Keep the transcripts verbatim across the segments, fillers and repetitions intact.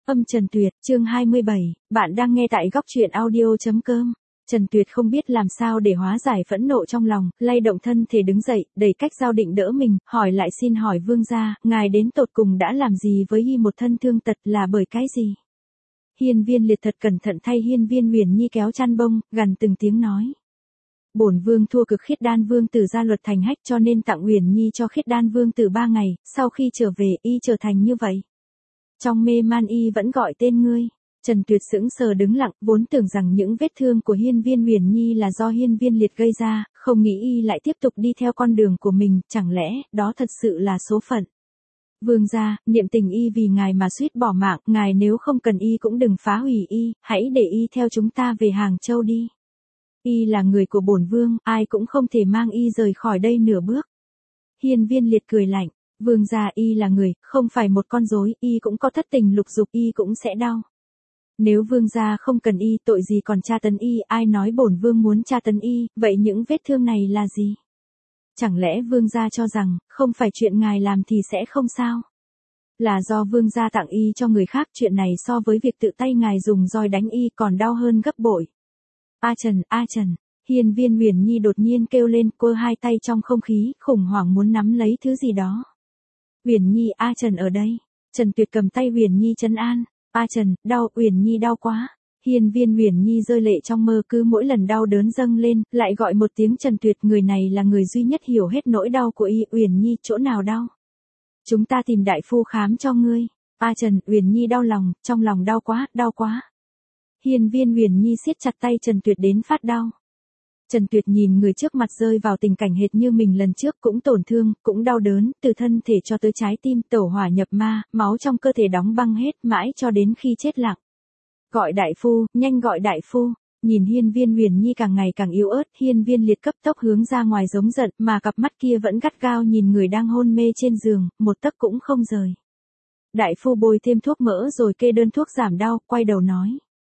Âm Trần Tuyệt, chương hai mươi bảy, bạn đang nghe tại góc truyện audio chấm com. Trần Tuyệt không biết làm sao để hóa giải phẫn nộ trong lòng, lay động thân thể đứng dậy, đẩy Cách Dao định đỡ mình, hỏi lại xin hỏi vương gia, ngài đến tột cùng đã làm gì với y một thân thương tật là bởi cái gì? Hiên Viên Liệt thật cẩn thận thay Hiên Viên Huyền Nhi kéo chăn bông, gằn từng tiếng nói. Bổn vương thua cực Khiết Đan vương tử gia luật thành hách cho nên tặng Huyền Nhi cho Khiết Đan vương tử ba ngày, sau khi trở về y trở thành như vậy. Trong mê man y vẫn gọi tên ngươi. Trần Tuyệt sững sờ đứng lặng, vốn tưởng rằng những vết thương của Hiên Viên Huyền Nhi là do Hiên Viên Liệt gây ra, không nghĩ y lại tiếp tục đi theo con đường của mình, chẳng lẽ đó thật sự là số phận. Vương gia, niệm tình y vì ngài mà suýt bỏ mạng, ngài nếu không cần y cũng đừng phá hủy y, hãy để y theo chúng ta về Hàng Châu đi. Y là người của bổn vương, ai cũng không thể mang y rời khỏi đây nửa bước. Hiên Viên Liệt cười lạnh. Vương gia, y là người, không phải một con rối, y cũng có thất tình lục dục, y cũng sẽ đau. Nếu vương gia không cần y, tội gì còn tra tấn y, ai nói bổn vương muốn tra tấn y, vậy những vết thương này là gì? Chẳng lẽ vương gia cho rằng, không phải chuyện ngài làm thì sẽ không sao? Là do vương gia tặng y cho người khác, chuyện này so với việc tự tay ngài dùng roi đánh y còn đau hơn gấp bội. A Trần, A Trần. Hiên Viên Huyền Nhi đột nhiên kêu lên, quơ hai tay trong không khí, khủng hoảng muốn nắm lấy thứ gì đó. Huyền Nhi, A Trần ở đây. Trần Tuyệt cầm tay Huyền Nhi trấn an. A Trần, đau, Huyền Nhi đau quá. Hiên Viên Huyền Nhi rơi lệ trong mơ, cứ mỗi lần đau đớn dâng lên, lại gọi một tiếng Trần Tuyệt, người này là người duy nhất hiểu hết nỗi đau của y. Huyền Nhi, chỗ nào đau? Chúng ta tìm đại phu khám cho ngươi. A Trần, Huyền Nhi đau lòng, trong lòng đau quá, đau quá. Hiên Viên Huyền Nhi siết chặt tay Trần Tuyệt đến phát đau. Trần Tuyệt nhìn người trước mặt rơi vào tình cảnh hệt như mình lần trước, cũng tổn thương, cũng đau đớn, từ thân thể cho tới trái tim, tẩu hỏa nhập ma, máu trong cơ thể đóng băng hết, mãi cho đến khi chết lặng. Gọi đại phu, nhanh gọi đại phu. Nhìn Hiên Viên Huyền Nhi càng ngày càng yếu ớt, Hiên Viên Liệt cấp tốc hướng ra ngoài giống giận, mà cặp mắt kia vẫn gắt gao nhìn người đang hôn mê trên giường, một tấc cũng không rời. Đại phu bôi thêm thuốc mỡ rồi kê đơn thuốc giảm đau, quay đầu nói.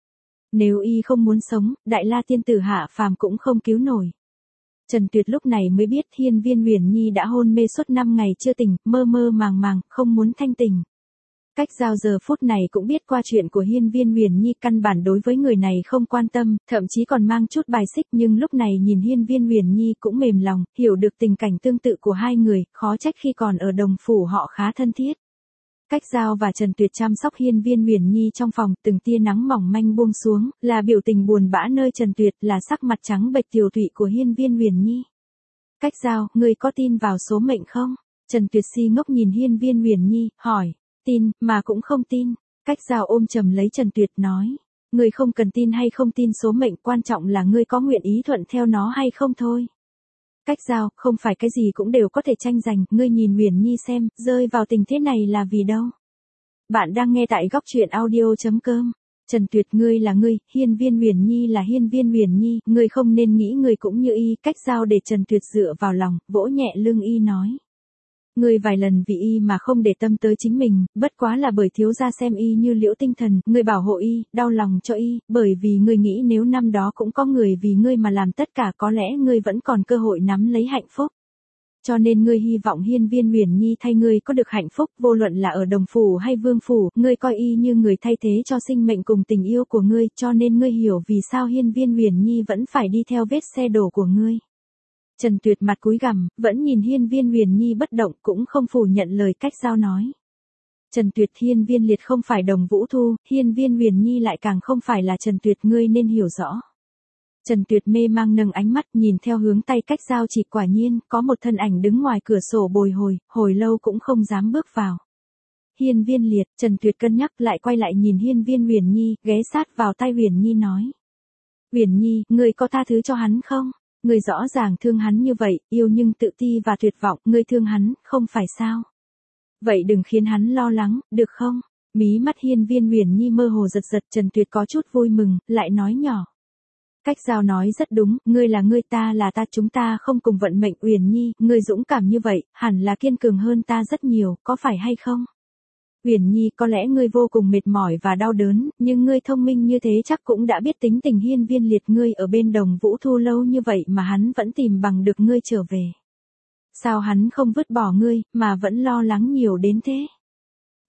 Nếu y không muốn sống, Đại La tiên tử hạ phàm cũng không cứu nổi. Trần Tuyệt lúc này mới biết Hiên Viên Huyền Nhi đã hôn mê suốt năm ngày chưa tỉnh, mơ mơ màng màng, không muốn thanh tỉnh. Cách Dao giờ phút này cũng biết qua chuyện của Hiên Viên Huyền Nhi, căn bản đối với người này không quan tâm, thậm chí còn mang chút bài xích, nhưng lúc này nhìn Hiên Viên Huyền Nhi cũng mềm lòng, hiểu được tình cảnh tương tự của hai người, khó trách khi còn ở đồng phủ họ khá thân thiết. Cách Dao và Trần Tuyệt chăm sóc Hiên Viên Huyền Nhi trong phòng, từng tia nắng mỏng manh buông xuống, là biểu tình buồn bã nơi Trần Tuyệt, là sắc mặt trắng bệch tiều tụy của Hiên Viên Huyền Nhi. Cách Dao, ngươi có tin vào số mệnh không? Trần Tuyệt si ngốc nhìn Hiên Viên Huyền Nhi, hỏi. Tin, mà cũng không tin. Cách Dao ôm chầm lấy Trần Tuyệt nói. Ngươi không cần tin hay không tin số mệnh, quan trọng là ngươi có nguyện ý thuận theo nó hay không thôi. Cách Dao, không phải cái gì cũng đều có thể tranh giành, ngươi nhìn Huyền Nhi xem, rơi vào tình thế này là vì đâu. Bạn đang nghe tại góc truyện audio chấm com. Trần Tuyệt, ngươi là ngươi, Hiên Viên Huyền Nhi là Hiên Viên Huyền Nhi, ngươi không nên nghĩ ngươi cũng như y. Cách Dao để Trần Tuyệt dựa vào lòng, vỗ nhẹ lưng y nói. Ngươi vài lần vì y mà không để tâm tới chính mình, bất quá là bởi thiếu gia xem y như liễu tinh thần, ngươi bảo hộ y, đau lòng cho y, bởi vì ngươi nghĩ nếu năm đó cũng có người vì ngươi mà làm tất cả, có lẽ ngươi vẫn còn cơ hội nắm lấy hạnh phúc. Cho nên ngươi hy vọng Hiên Viên Huyền Nhi thay ngươi có được hạnh phúc, vô luận là ở đồng phủ hay vương phủ, ngươi coi y như người thay thế cho sinh mệnh cùng tình yêu của ngươi, cho nên ngươi hiểu vì sao Hiên Viên Huyền Nhi vẫn phải đi theo vết xe đổ của ngươi. Trần Tuyệt mặt cúi gằm, vẫn nhìn Hiên Viên Huyền Nhi bất động, cũng không phủ nhận lời Cách Dao nói. Trần Tuyệt, Hiên Viên Liệt không phải Đồng Vũ Thu, Hiên Viên Huyền Nhi lại càng không phải là Trần Tuyệt, ngươi nên hiểu rõ. Trần Tuyệt mê mang nâng ánh mắt nhìn theo hướng tay Cách Dao chỉ, quả nhiên, có một thân ảnh đứng ngoài cửa sổ bồi hồi, hồi lâu cũng không dám bước vào. Hiên Viên Liệt, Trần Tuyệt cân nhắc lại quay lại nhìn Hiên Viên Huyền Nhi, ghé sát vào tai Huyền Nhi nói. Huyền Nhi, ngươi có tha thứ cho hắn không? Ngươi rõ ràng thương hắn như vậy, yêu nhưng tự ti và tuyệt vọng, ngươi thương hắn, không phải sao? Vậy đừng khiến hắn lo lắng, được không? Mí mắt Hiên Viên Huyền Nhi mơ hồ giật giật, Trần Tuyệt có chút vui mừng, lại nói nhỏ. Cách Dao nói rất đúng, ngươi là ngươi, ta là ta, chúng ta không cùng vận mệnh. Huyền Nhi, ngươi dũng cảm như vậy, hẳn là kiên cường hơn ta rất nhiều, có phải hay không? Huyền Nhi, có lẽ ngươi vô cùng mệt mỏi và đau đớn, nhưng ngươi thông minh như thế chắc cũng đã biết tính tình Hiên Viên Liệt, ngươi ở bên Đồng Vũ Thu lâu như vậy mà hắn vẫn tìm bằng được ngươi trở về. Sao hắn không vứt bỏ ngươi, mà vẫn lo lắng nhiều đến thế?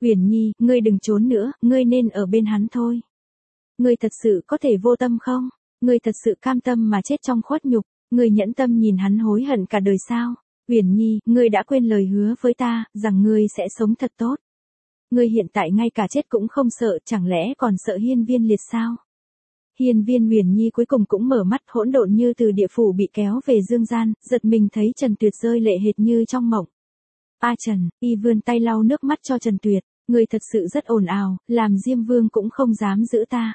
Huyền Nhi, ngươi đừng trốn nữa, ngươi nên ở bên hắn thôi. Ngươi thật sự có thể vô tâm không? Ngươi thật sự cam tâm mà chết trong khuất nhục, ngươi nhẫn tâm nhìn hắn hối hận cả đời sao? Huyền Nhi, ngươi đã quên lời hứa với ta, rằng ngươi sẽ sống thật tốt. Ngươi hiện tại ngay cả chết cũng không sợ, chẳng lẽ còn sợ hiên viên liệt sao? Hiên viên Huyền Nhi cuối cùng cũng mở mắt, hỗn độn như từ địa phủ bị kéo về dương gian, giật mình thấy Trần Tuyệt rơi lệ hệt như trong mộng. A Trần, y vươn tay lau nước mắt cho Trần Tuyệt, ngươi thật sự rất ồn ào, làm Diêm Vương cũng không dám giữ ta.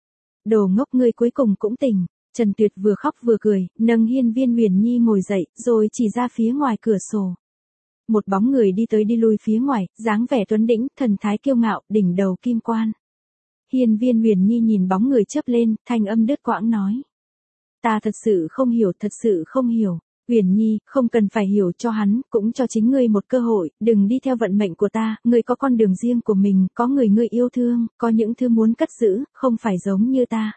Đồ ngốc, ngươi cuối cùng cũng tỉnh. Trần Tuyệt vừa khóc vừa cười, nâng hiên viên Huyền Nhi ngồi dậy, rồi chỉ ra phía ngoài cửa sổ. Một bóng người đi tới đi lui phía ngoài, dáng vẻ tuấn đĩnh, thần thái kiêu ngạo, đỉnh đầu kim quan. Hiên viên Huyền Nhi nhìn bóng người chớp lên, thanh âm đứt quãng nói. Ta thật sự không hiểu, thật sự không hiểu. Huyền Nhi, không cần phải hiểu cho hắn, cũng cho chính ngươi một cơ hội, đừng đi theo vận mệnh của ta, ngươi có con đường riêng của mình, có người ngươi yêu thương, có những thứ muốn cất giữ, không phải giống như ta.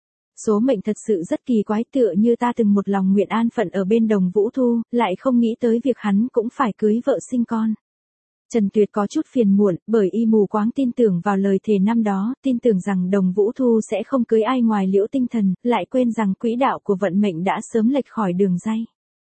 Số mệnh thật sự rất kỳ quái, tựa như ta từng một lòng nguyện an phận ở bên Đồng Vũ Thu, lại không nghĩ tới việc hắn cũng phải cưới vợ sinh con. Trần Tuyệt có chút phiền muộn, bởi y mù quáng tin tưởng vào lời thề năm đó, tin tưởng rằng Đồng Vũ Thu sẽ không cưới ai ngoài Liễu Tinh Thần, lại quên rằng quỹ đạo của vận mệnh đã sớm lệch khỏi đường ray.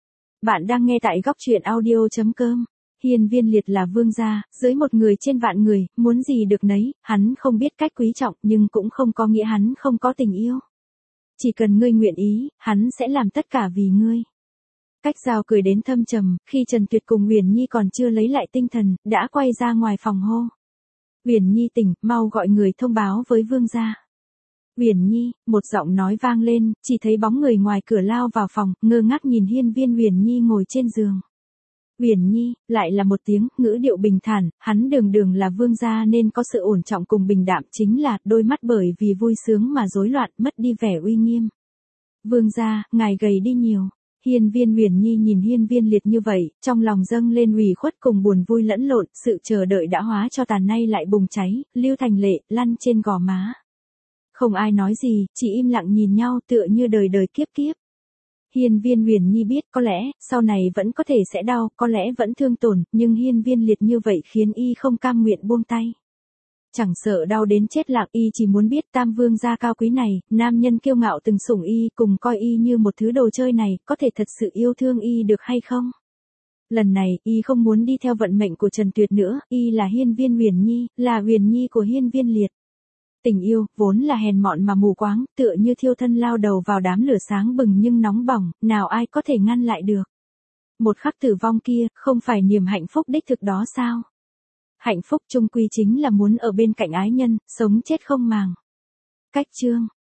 Bạn đang nghe tại góc truyện audio chấm com. Hiên viên Liệt là vương gia, dưới một người trên vạn người, muốn gì được nấy, hắn không biết cách quý trọng nhưng cũng không có nghĩa hắn không có tình yêu. Chỉ cần ngươi nguyện ý, hắn sẽ làm tất cả vì ngươi. Cách Giao cười đến thâm trầm, khi Trần Tuyệt cùng Huyền Nhi còn chưa lấy lại tinh thần, đã quay ra ngoài phòng hô. Huyền Nhi tỉnh, mau gọi người thông báo với vương gia. Huyền Nhi, một giọng nói vang lên, chỉ thấy bóng người ngoài cửa lao vào phòng, ngơ ngác nhìn hiên viên Huyền Nhi ngồi trên giường. Huyền Nhi, lại là một tiếng, ngữ điệu bình thản, hắn đường đường là vương gia nên có sự ổn trọng cùng bình đạm, chính là, đôi mắt bởi vì vui sướng mà rối loạn, mất đi vẻ uy nghiêm. Vương gia, ngài gầy đi nhiều. Hiên viên Huyền Nhi nhìn hiên viên Liệt như vậy, trong lòng dâng lên ủy khuất cùng buồn vui lẫn lộn, sự chờ đợi đã hóa cho tàn nay lại bùng cháy, lưu thành lệ, lăn trên gò má. Không ai nói gì, chỉ im lặng nhìn nhau tựa như đời đời kiếp kiếp. Hiên viên Huyền Nhi biết có lẽ, sau này vẫn có thể sẽ đau, có lẽ vẫn thương tổn, nhưng hiên viên Liệt như vậy khiến y không cam nguyện buông tay. Chẳng sợ đau đến chết lặng, y chỉ muốn biết Tam Vương gia cao quý này, nam nhân kiêu ngạo từng sủng y, cùng coi y như một thứ đồ chơi này, có thể thật sự yêu thương y được hay không? Lần này, y không muốn đi theo vận mệnh của Trần Tuyệt nữa, y là hiên viên Huyền Nhi, là Huyền Nhi của hiên viên Liệt. Tình yêu, vốn là hèn mọn mà mù quáng, tựa như thiêu thân lao đầu vào đám lửa sáng bừng nhưng nóng bỏng, nào ai có thể ngăn lại được. Một khắc tử vong kia, không phải niềm hạnh phúc đích thực đó sao? Hạnh phúc chung quy chính là muốn ở bên cạnh ái nhân, sống chết không màng. Cách chương